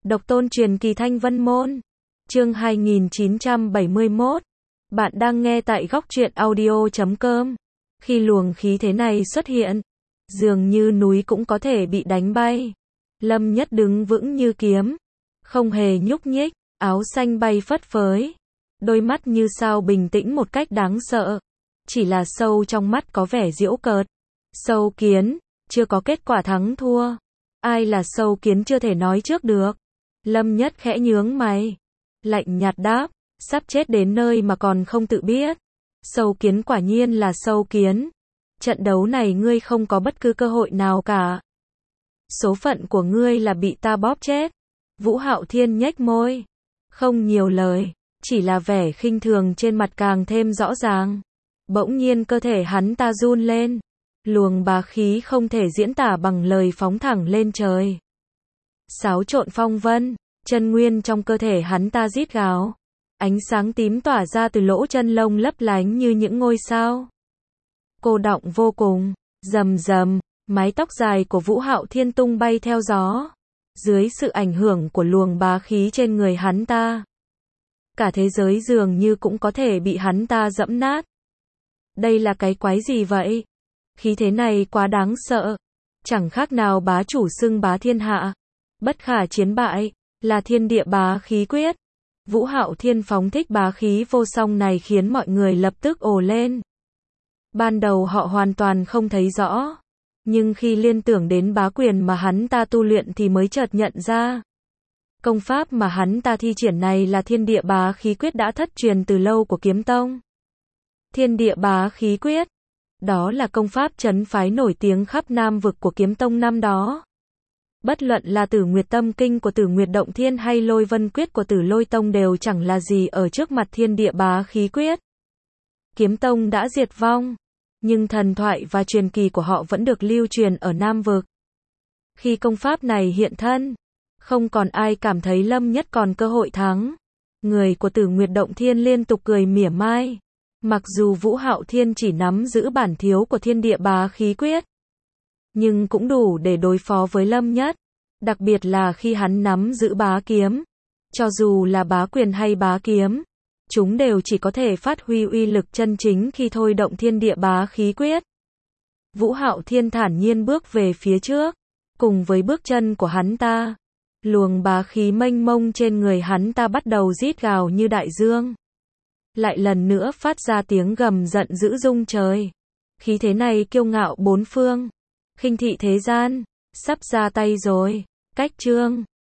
Độc tôn truyền kỳ Thanh Vân Môn. Chương 2971. Bạn đang nghe tại góc truyện audio.com. Khi luồng khí thế này xuất hiện, dường như núi cũng có thể bị đánh bay. Lâm Nhất đứng vững như kiếm, không hề nhúc nhích, áo xanh bay phất phới, đôi mắt như sao bình tĩnh một cách đáng sợ. Chỉ là sâu trong mắt có vẻ giễu cợt. Sâu kiến, chưa có kết quả thắng thua. Ai là sâu kiến chưa thể nói trước được. Lâm Nhất khẽ nhướng mày, lạnh nhạt đáp, sắp chết đến nơi mà còn không tự biết. Sâu kiến quả nhiên là sâu kiến. Trận đấu này ngươi không có bất cứ cơ hội nào cả. Số phận của ngươi là bị ta bóp chết. Vũ Hạo Thiên nhếch môi, không nhiều lời, chỉ là vẻ khinh thường trên mặt càng thêm rõ ràng. Bỗng nhiên cơ thể hắn ta run lên, luồng bá khí không thể diễn tả bằng lời phóng thẳng lên trời. Xáo trộn phong vân, chân nguyên trong cơ thể hắn ta rít gào, ánh sáng tím tỏa ra từ lỗ chân lông lấp lánh như những ngôi sao. Cô đọng vô cùng, rầm rầm, mái tóc dài của Vũ Hạo Thiên tung bay theo gió, dưới sự ảnh hưởng của luồng bá khí trên người hắn ta. Cả thế giới dường như cũng có thể bị hắn ta dẫm nát. Đây là cái quái gì vậy? Khí thế này quá đáng sợ, chẳng khác nào bá chủ xưng bá thiên hạ, bất khả chiến bại, là thiên địa bá khí quyết. Vũ Hạo Thiên phóng thích bá khí vô song này khiến mọi người lập tức ồ lên. Ban đầu họ hoàn toàn không thấy rõ, nhưng khi liên tưởng đến bá quyền mà hắn ta tu luyện thì mới chợt nhận ra. Công pháp mà hắn ta thi triển này là thiên địa bá khí quyết đã thất truyền từ lâu của kiếm tông. Thiên địa bá khí quyết, đó là công pháp trấn phái nổi tiếng khắp Nam vực của kiếm tông năm đó. Bất luận là Tử Nguyệt Tâm Kinh của Tử Nguyệt Động Thiên hay Lôi Vân Quyết của Tử Lôi Tông đều chẳng là gì ở trước mặt thiên địa bá khí quyết. Kiếm tông đã diệt vong, nhưng thần thoại và truyền kỳ của họ vẫn được lưu truyền ở Nam vực. Khi công pháp này hiện thân, không còn ai cảm thấy Lâm Nhất còn cơ hội thắng. Người của Tử Nguyệt Động Thiên liên tục cười mỉa mai. Mặc dù Vũ Hạo Thiên chỉ nắm giữ bản thiếu của thiên địa bá khí quyết, nhưng cũng đủ để đối phó với Lâm Nhất. Đặc biệt là khi hắn nắm giữ bá kiếm. Cho dù là bá quyền hay bá kiếm, chúng đều chỉ có thể phát huy uy lực chân chính khi thôi động thiên địa bá khí quyết. Vũ Hạo Thiên thản nhiên bước về phía trước. Cùng với bước chân của hắn ta, luồng bá khí mênh mông trên người hắn ta bắt đầu rít gào như đại dương. Lại lần nữa phát ra tiếng gầm giận dữ rung trời. Khí thế này kiêu ngạo bốn phương, khinh thị thế gian, sắp ra tay rồi. Cách chương